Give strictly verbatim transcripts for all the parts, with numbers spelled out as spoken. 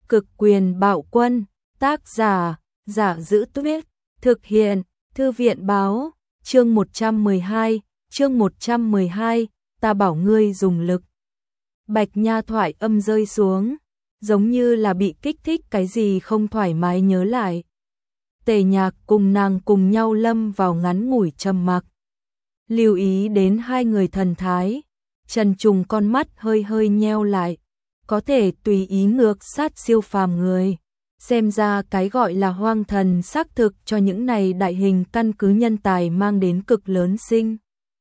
Cực quyền bạo quân, tác giả, Giả Giữ Tuyết, thực hiện, Thư viện báo, chương một trăm mười hai, chương một trăm mười hai, ta bảo ngươi dùng lực. Bạch Nha thoại âm rơi xuống, giống như là bị kích thích cái gì không thoải mái nhớ lại. Tề Nhạc cùng nàng cùng nhau lâm vào ngắn ngủi trầm mặc. Lưu ý đến hai người thần thái, Trần Trùng con mắt hơi hơi nheo lại, có thể tùy ý ngược sát siêu phàm người. Xem ra cái gọi là hoang thần xác thực cho những này đại hình căn cứ nhân tài mang đến cực lớn sinh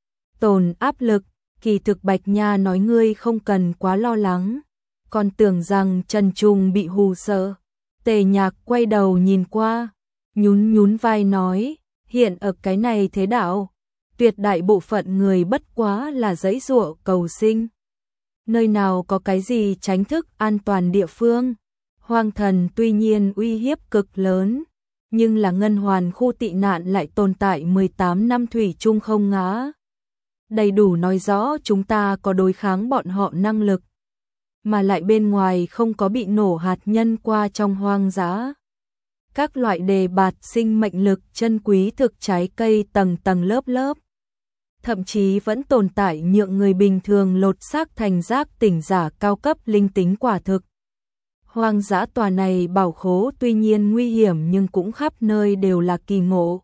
tồn áp lực. Kỳ thực Bạch Nha nói ngươi không cần quá lo lắng, còn tưởng rằng Trần Trùng bị hù sợ. Tề Nhạc quay đầu nhìn qua, nhún nhún vai nói, hiện ở cái này thế đạo, tuyệt đại bộ phận người bất quá là giãy giụa cầu sinh. Nơi nào có cái gì tránh thức an toàn địa phương. Hoang thần tuy nhiên uy hiếp cực lớn, nhưng là ngân hoàn khu tị nạn lại tồn tại mười tám năm thủy chung không ngã. Đầy đủ nói rõ chúng ta có đối kháng bọn họ năng lực, mà lại bên ngoài không có bị nổ hạt nhân qua trong hoang dã. Các loại đề bạt sinh mệnh lực chân quý thực trái cây tầng tầng lớp lớp. Thậm chí vẫn tồn tại nhượng người bình thường lột xác thành giác tỉnh giả cao cấp linh tính quả thực. Hoang dã tòa này bảo khố tuy nhiên nguy hiểm nhưng cũng khắp nơi đều là kỳ ngộ.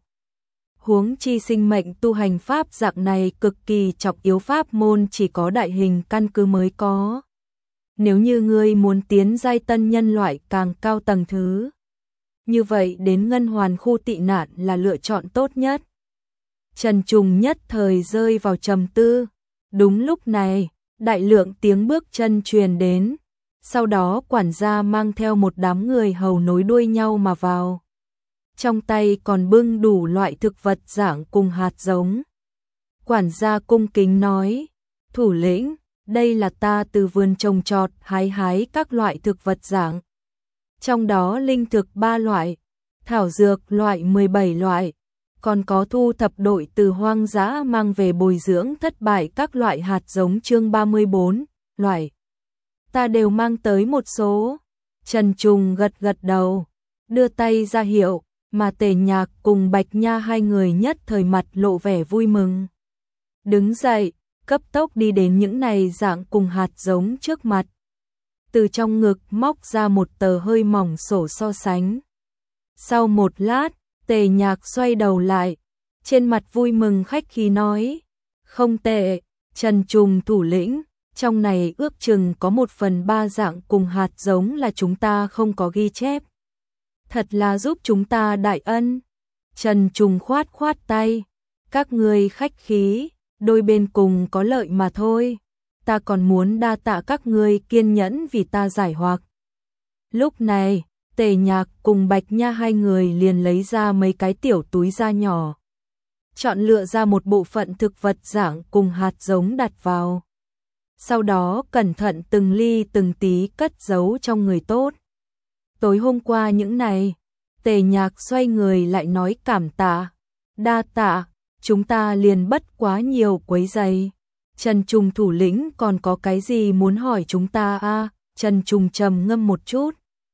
Huống chi sinh mệnh tu hành pháp dạng này cực kỳ trọng yếu pháp môn chỉ có đại hình căn cứ mới có. Nếu như ngươi muốn tiến giai tân nhân loại càng cao tầng thứ, như vậy đến ngân hoàn khu tị nạn là lựa chọn tốt nhất. Trần Trùng nhất thời rơi vào trầm tư. Đúng lúc này, đại lượng tiếng bước chân truyền đến. Sau đó quản gia mang theo một đám người hầu nối đuôi nhau mà vào. Trong tay còn bưng đủ loại thực vật dạng cùng hạt giống. Quản gia cung kính nói, thủ lĩnh, đây là ta từ vườn trồng trọt hái hái các loại thực vật dạng. Trong đó linh thực ba loại, thảo dược loại mười bảy loại, còn có thu thập đội từ hoang dã mang về bồi dưỡng thất bại các loại hạt giống chương ba mươi bốn loại. Ta đều mang tới một số. Trần Trùng gật gật đầu, đưa tay ra hiệu, mà Tề Nhạc cùng Bạch Nha hai người nhất thời mặt lộ vẻ vui mừng. Đứng dậy, cấp tốc đi đến những này dạng cùng hạt giống trước mặt. Từ trong ngực móc ra một tờ hơi mỏng sổ so sánh. Sau một lát, Tề Nhạc xoay đầu lại, trên mặt vui mừng khách khí nói, không tệ, Trần Trùng thủ lĩnh, trong này ước chừng có một phần ba dạng cùng hạt giống là chúng ta không có ghi chép. Thật là giúp chúng ta đại ân. Trần Trùng khoát khoát tay, các ngươi khách khí, đôi bên cùng có lợi mà thôi. Ta còn muốn đa tạ các ngươi kiên nhẫn vì ta giải hoặc. Lúc này, Tề Nhạc cùng Bạch Nha hai người liền lấy ra mấy cái tiểu túi da nhỏ. Chọn lựa ra một bộ phận thực vật dạng cùng hạt giống đặt vào. Sau đó cẩn thận từng ly từng tí cất giấu trong người tốt. Tối hôm qua những này, Tề Nhạc xoay người lại nói cảm tạ. Đa tạ, chúng ta liền bất quá nhiều quấy rầy. Trần Trùng thủ lĩnh còn có cái gì muốn hỏi chúng ta a? À? Trần Trùng trầm ngâm một chút.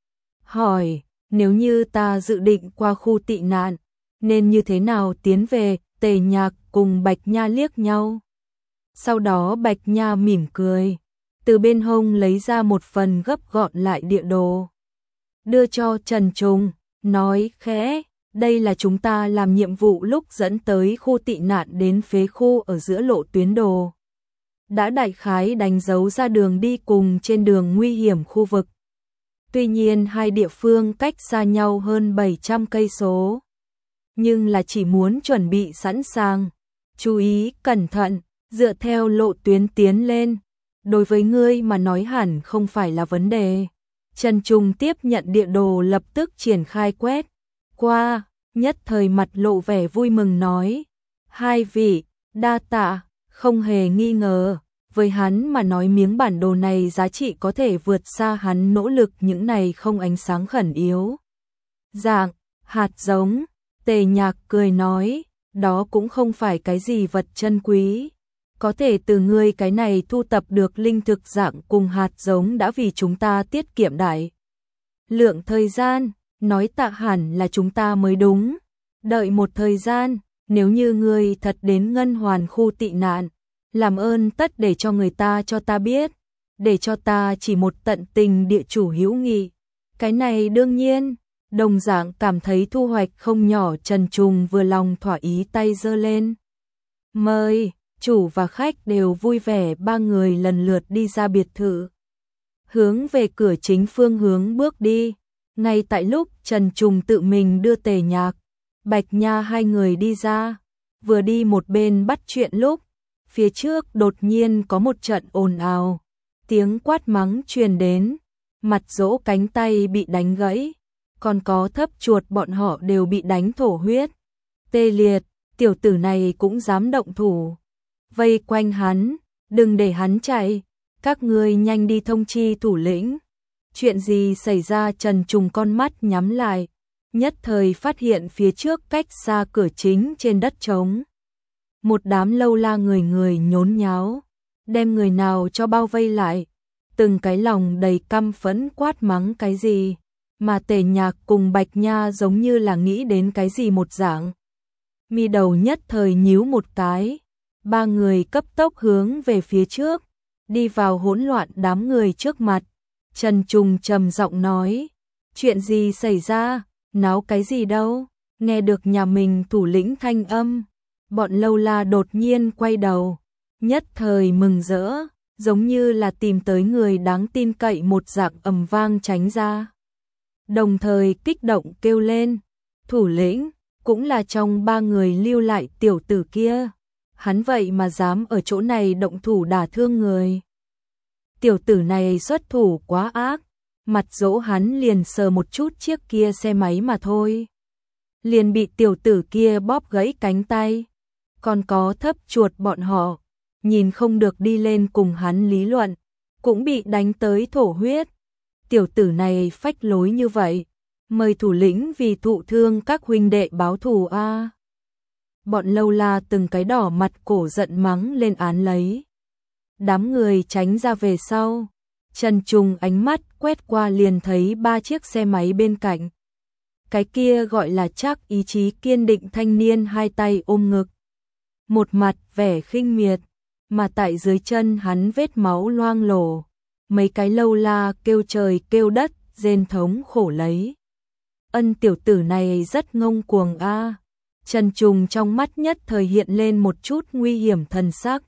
Hỏi, nếu như ta dự định qua khu tị nạn, nên như thế nào tiến về? Tề Nhạc cùng Bạch Nha liếc nhau. Sau đó Bạch Nha mỉm cười, từ bên hông lấy ra một phần gấp gọn lại địa đồ. Đưa cho Trần Trùng, nói khẽ, đây là chúng ta làm nhiệm vụ lúc dẫn tới khu tị nạn đến phế khu ở giữa lộ tuyến đồ. Đã đại khái đánh dấu ra đường đi cùng trên đường nguy hiểm khu vực. Tuy nhiên hai địa phương cách xa nhau hơn bảy trăm cây số. Nhưng là chỉ muốn chuẩn bị sẵn sàng. Chú ý, cẩn thận, dựa theo lộ tuyến tiến lên. Đối với ngươi mà nói hẳn không phải là vấn đề. Trần Trùng tiếp nhận địa đồ lập tức triển khai quét. Qua, nhất thời mặt lộ vẻ vui mừng nói. Hai vị, đa tạ, không hề nghi ngờ. Với hắn mà nói miếng bản đồ này giá trị có thể vượt xa hắn nỗ lực những này không ánh sáng khẩn yếu. Dạng, hạt giống, Tề Nhạc cười nói, đó cũng không phải cái gì vật chân quý. Có thể từ ngươi cái này thu tập được linh thực dạng cùng hạt giống đã vì chúng ta tiết kiệm đại Lượng thời gian, nói tạ hẳn là chúng ta mới đúng. Đợi một thời gian, nếu như ngươi thật đến Ngân Hoàn khu tị nạn, làm ơn tất để cho người ta cho ta biết, để cho ta chỉ một tận tình địa chủ hữu nghị. Cái này đương nhiên, đồng dạng cảm thấy thu hoạch không nhỏ. Trần Trùng vừa lòng thỏa ý tay giơ lên. Mời, chủ và khách đều vui vẻ, ba người lần lượt đi ra biệt thự. Hướng về cửa chính phương hướng bước đi, ngay tại lúc Trần Trùng tự mình đưa Tề Nhạc, Bạch Nha hai người đi ra, vừa đi một bên bắt chuyện lúc, phía trước đột nhiên có một trận ồn ào, tiếng quát mắng truyền đến, mặt dỗ cánh tay bị đánh gãy, còn có thấp chuột bọn họ đều bị đánh thổ huyết. Tê liệt, tiểu tử này cũng dám động thủ. Vây quanh hắn, đừng để hắn chạy, các ngươi nhanh đi thông chi thủ lĩnh. Chuyện gì xảy ra? Trần Trùng con mắt nhắm lại, nhất thời phát hiện phía trước cách xa cửa chính trên đất trống. Một đám lâu la người người nhốn nháo, đem người nào cho bao vây lại, từng cái lòng đầy căm phẫn quát mắng cái gì, mà Tề Nhạc cùng Bạch Nha giống như là nghĩ đến cái gì một dạng. Mi đầu nhất thời nhíu một cái, ba người cấp tốc hướng về phía trước, đi vào hỗn loạn đám người trước mặt. Trần Trùng trầm giọng nói, chuyện gì xảy ra, náo cái gì đâu? Nghe được nhà mình thủ lĩnh thanh âm, bọn lâu la đột nhiên quay đầu, nhất thời mừng rỡ, giống như là tìm tới người đáng tin cậy một dạng, ầm vang tránh ra. Đồng thời kích động kêu lên, thủ lĩnh, cũng là trong ba người lưu lại tiểu tử kia, hắn vậy mà dám ở chỗ này động thủ đả thương người. Tiểu tử này xuất thủ quá ác, mặt dỗ hắn liền sờ một chút chiếc kia xe máy mà thôi, liền bị tiểu tử kia bóp gãy cánh tay. Còn có thấp chuột bọn họ, nhìn không được đi lên cùng hắn lý luận, cũng bị đánh tới thổ huyết. Tiểu tử này phách lối như vậy, mời thủ lĩnh vì thụ thương các huynh đệ báo thù a. À. Bọn lâu la từng cái đỏ mặt cổ giận mắng lên án lấy. Đám người tránh ra về sau, Trần Trùng ánh mắt quét qua liền thấy ba chiếc xe máy bên cạnh. Cái kia gọi là Trác ý chí kiên định thanh niên hai tay ôm ngực, một mặt vẻ khinh miệt, mà tại dưới chân hắn vết máu loang lổ, mấy cái lâu la kêu trời kêu đất, rên thống khổ lấy. Ân tiểu tử này rất ngông cuồng a. À. Trần Trùng trong mắt nhất thời hiện lên một chút nguy hiểm thần sắc.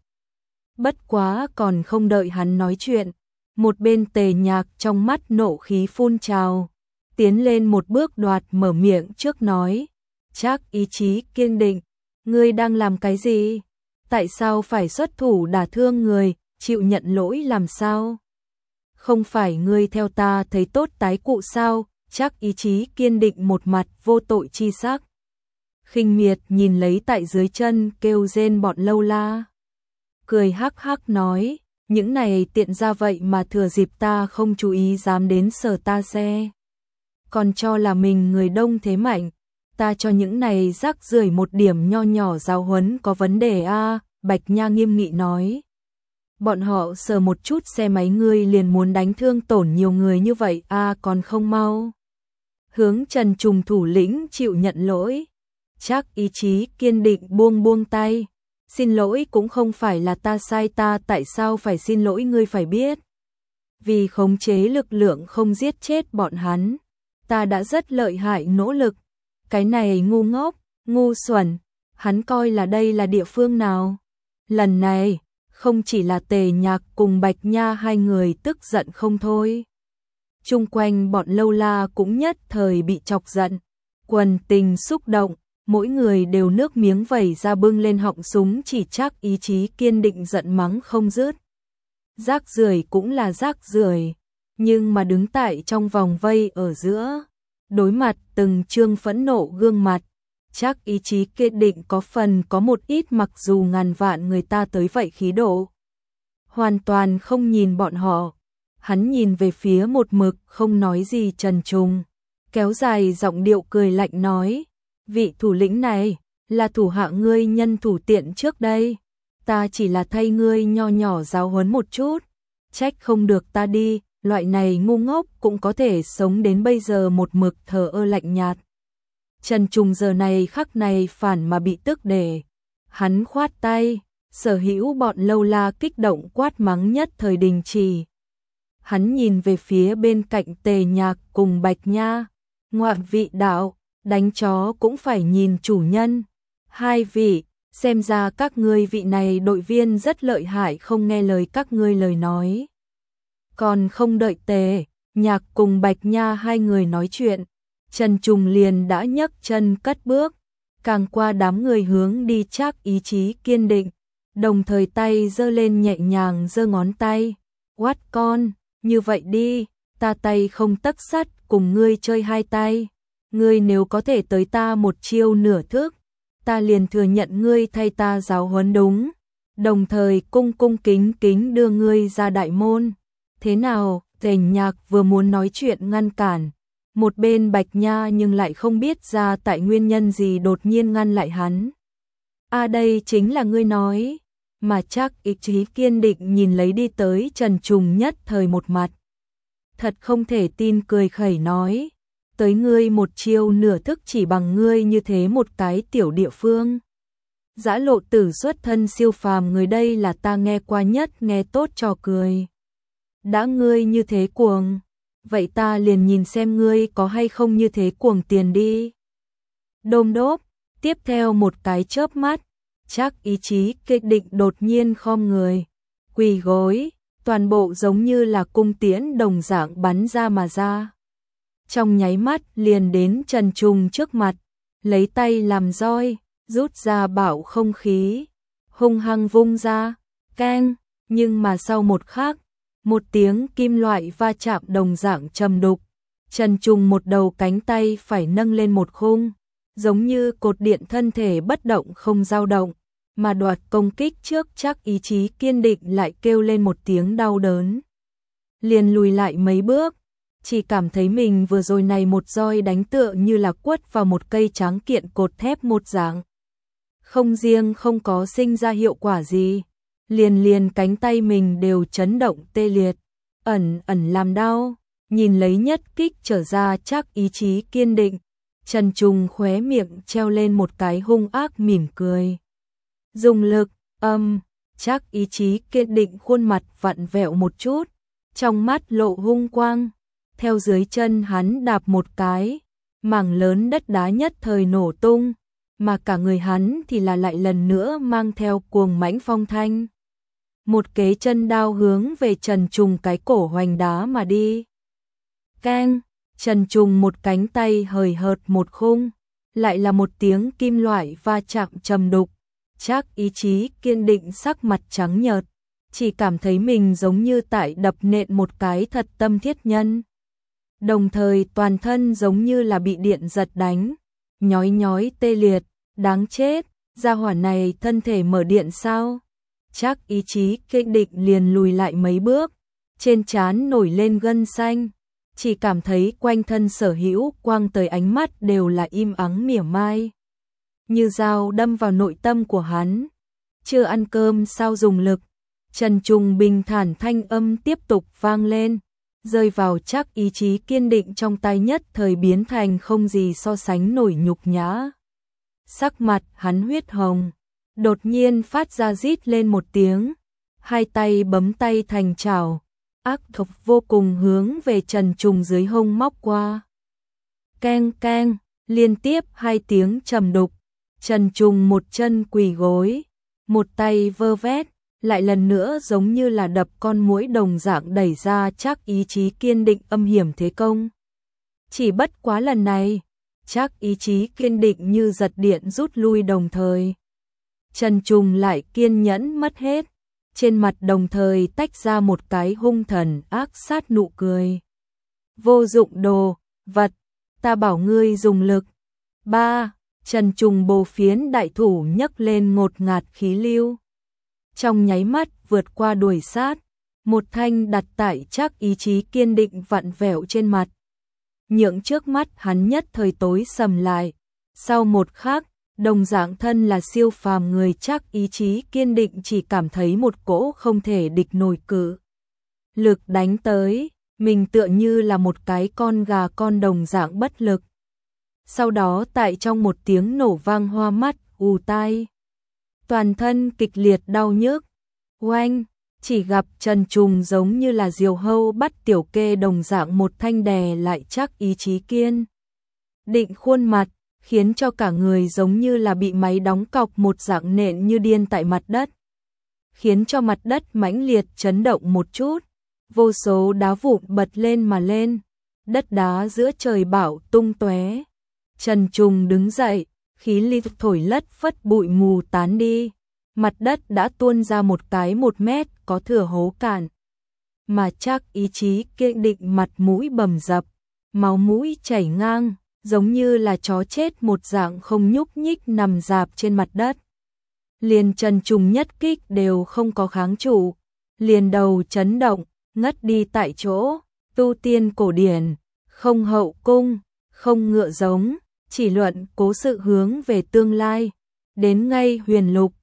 Bất quá còn không đợi hắn nói chuyện, một bên Tề Nhạc trong mắt nộ khí phun trào, tiến lên một bước đoạt mở miệng trước nói, Trác ý chí kiên định, ngươi đang làm cái gì? Tại sao phải xuất thủ đả thương người, chịu nhận lỗi làm sao? Không phải ngươi theo ta thấy tốt tái cụ sao? Trác ý chí kiên định một mặt vô tội chi sắc, khinh miệt nhìn lấy tại dưới chân kêu rên bọn lâu la, cười hắc hắc nói, những này tiện ra vậy mà thừa dịp ta không chú ý dám đến sờ ta xe, còn cho là mình người đông thế mạnh, ta cho những này rác rưởi một điểm nho nhỏ giáo huấn có vấn đề a. À, Bạch Nha nghiêm nghị nói, bọn họ sờ một chút xe máy ngươi liền muốn đánh thương tổn nhiều người như vậy a. À, còn không mau hướng Trần Trùng thủ lĩnh chịu nhận lỗi. Trác ý chí kiên định buông buông tay, xin lỗi cũng không phải là ta sai, ta tại sao phải xin lỗi ngươi phải biết, vì khống chế lực lượng không giết chết bọn hắn, ta đã rất lợi hại nỗ lực. Cái này ngu ngốc, ngu xuẩn, hắn coi là đây là địa phương nào? Lần này, không chỉ là Tề Nhạc cùng Bạch Nha hai người tức giận không thôi. Chung quanh bọn lâu la cũng nhất thời bị chọc giận, quần tình xúc động, mỗi người đều nước miếng vẩy ra bưng lên họng súng chỉ Trác ý chí kiên định giận mắng không dứt. Rác rưởi cũng là rác rưởi, nhưng mà đứng tại trong vòng vây ở giữa, đối mặt từng trương phẫn nộ gương mặt, Trác ý chí kiên định có phần có một ít mặc dù ngàn vạn người ta tới vậy khí độ. Hoàn toàn không nhìn bọn họ, hắn nhìn về phía một mực không nói gì Trần Trùng, kéo dài giọng điệu cười lạnh nói, vị thủ lĩnh này, là thủ hạ ngươi nhân thủ tiện trước đây, ta chỉ là thay ngươi nho nhỏ giáo huấn một chút, trách không được ta đi, loại này ngu ngốc cũng có thể sống đến bây giờ một mực thờ ơ lạnh nhạt. Trần Trùng giờ này khắc này phản mà bị tức để. Hắn khoát tay, sở hữu bọn lâu la kích động quát mắng nhất thời đình chỉ. Hắn nhìn về phía bên cạnh Tề Nhạc cùng Bạch Nha, ngoạn vị đạo, đánh chó cũng phải nhìn chủ nhân. Hai vị, xem ra các ngươi vị này đội viên rất lợi hại, không nghe lời các ngươi lời nói. Còn không đợi Tề Nhạc cùng Bạch Nha hai người nói chuyện, Trần Trùng liền đã nhấc chân cất bước, càng qua đám người hướng đi Trác Ý Chí kiên định, đồng thời tay giơ lên nhẹ nhàng giơ ngón tay, quát con, như vậy đi, ta tay không tấc sắt cùng ngươi chơi hai tay, ngươi nếu có thể tới ta một chiêu nửa thức, ta liền thừa nhận ngươi thay ta giáo huấn đúng, đồng thời cung cung kính kính đưa ngươi ra đại môn. Thế nào? Tề Nhạc vừa muốn nói chuyện ngăn cản, một bên Bạch Nha nhưng lại không biết ra tại nguyên nhân gì đột nhiên ngăn lại hắn. A à đây chính là ngươi nói, mà Trác Ý Chí kiên định nhìn lấy đi tới Trần Trùng nhất thời một mặt. Thật không thể tin, cười khẩy nói, tới ngươi một chiêu nửa thức chỉ bằng ngươi như thế một cái tiểu địa phương. Dã lộ tử xuất thân siêu phàm người, đây là ta nghe qua nhất nghe tốt trò cười. Đã ngươi như thế cuồng, vậy ta liền nhìn xem ngươi có hay không như thế cuồng tiền đi. Đôm đốp, tiếp theo một cái chớp mắt, Trác Ý Chí kịch định đột nhiên khom người, quỳ gối, toàn bộ giống như là cung tiễn đồng dạng bắn ra mà ra. Trong nháy mắt liền đến Trần Trùng trước mặt, lấy tay làm roi, rút ra bảo không khí, hung hăng vung ra, keng, nhưng mà sau một khắc, một tiếng kim loại va chạm đồng dạng trầm đục, Trần Trùng một đầu cánh tay phải nâng lên một khung, giống như cột điện thân thể bất động không dao động, mà đoạt công kích trước Trác Ý Chí kiên định lại kêu lên một tiếng đau đớn. Liền lùi lại mấy bước, chỉ cảm thấy mình vừa rồi này một roi đánh tựa như là quất vào một cây tráng kiện cột thép một dạng. Không riêng không có sinh ra hiệu quả gì, liền liền cánh tay mình đều chấn động tê liệt, ẩn ẩn làm đau, nhìn lấy nhất kích trở ra Trác Ý Chí kiên định, Trần Trùng khóe miệng treo lên một cái hung ác mỉm cười. Dùng lực, âm, Trác Ý Chí kiên định khuôn mặt vặn vẹo một chút, trong mắt lộ hung quang, theo dưới chân hắn đạp một cái, mảng lớn đất đá nhất thời nổ tung, mà cả người hắn thì là lại lần nữa mang theo cuồng mãnh phong thanh. Một kế chân đao hướng về Trần Trùng cái cổ hoành đá mà đi. Keng, Trần Trùng một cánh tay hời hợt một khung, lại là một tiếng kim loại va chạm trầm đục. Trác Ý Chí kiên định sắc mặt trắng nhợt, chỉ cảm thấy mình giống như tại đập nện một cái thật tâm thiết nhân. Đồng thời toàn thân giống như là bị điện giật đánh, nhói nhói tê liệt, đáng chết, gia hỏa này thân thể mở điện sao? Trác Ý Chí kiên định liền lùi lại mấy bước, trên trán nổi lên gân xanh, chỉ cảm thấy quanh thân sở hữu quang tới ánh mắt đều là im ắng mỉa mai, như dao đâm vào nội tâm của hắn. Chưa ăn cơm sao dùng lực? Trần Trùng bình thản thanh âm tiếp tục vang lên, rơi vào Trác Ý Chí kiên định trong tay nhất thời biến thành không gì so sánh nổi nhục nhã. Sắc mặt hắn huyết hồng, đột nhiên phát ra rít lên một tiếng, hai tay bấm tay thành chảo, ác độc vô cùng hướng về Trần Trùng dưới hông móc qua. Keng keng, liên tiếp hai tiếng trầm đục, Trần Trùng một chân quỳ gối, một tay vơ vét, lại lần nữa giống như là đập con muỗi đồng dạng đẩy ra Trác Ý Chí kiên định âm hiểm thế công. Chỉ bất quá lần này, Trác Ý Chí kiên định như giật điện rút lui, đồng thời Trần Trùng lại kiên nhẫn mất hết, trên mặt đồng thời tách ra một cái hung thần ác sát nụ cười. Vô dụng đồ vật, ta bảo ngươi dùng lực. Ba, Trần Trùng bồ phiến đại thủ nhấc lên ngột ngạt khí lưu, trong nháy mắt vượt qua đuổi sát, một thanh đặt tại Trác Ý Chí kiên định vặn vẹo trên mặt, nhượng trước mắt hắn nhất thời tối sầm lại. Sau một khắc, đồng dạng thân là siêu phàm người Trác Ý Chí kiên định chỉ cảm thấy một cỗ không thể địch nổi cự lực đánh tới, mình tựa như là một cái con gà con đồng dạng bất lực. Sau đó tại trong một tiếng nổ vang hoa mắt, ù tai, toàn thân kịch liệt đau nhức. Oanh, chỉ gặp Trần Trùng giống như là diều hâu bắt tiểu kê đồng dạng một thanh đè lại chắc ý chí kiên định khuôn mặt, khiến cho cả người giống như là bị máy đóng cọc một dạng nện như điên tại mặt đất, khiến cho mặt đất mãnh liệt chấn động một chút, vô số đá vụn bật lên mà lên, đất đá giữa trời bão tung tóe. Trần Trùng đứng dậy, khí ly thổi lất phất bụi mù tán đi, mặt đất đã tuôn ra một cái một mét có thừa hố cạn. Mà chắc ý chí kiên định mặt mũi bầm dập, máu mũi chảy ngang, giống như là chó chết một dạng không nhúc nhích nằm rạp trên mặt đất. Liền Trần Trùng nhất kích đều không có kháng trụ, liền đầu chấn động, ngất đi tại chỗ. Tu tiên cổ điển, không hậu cung, không ngựa giống, chỉ luận cố sự hướng về tương lai. Đến ngay huyền lục,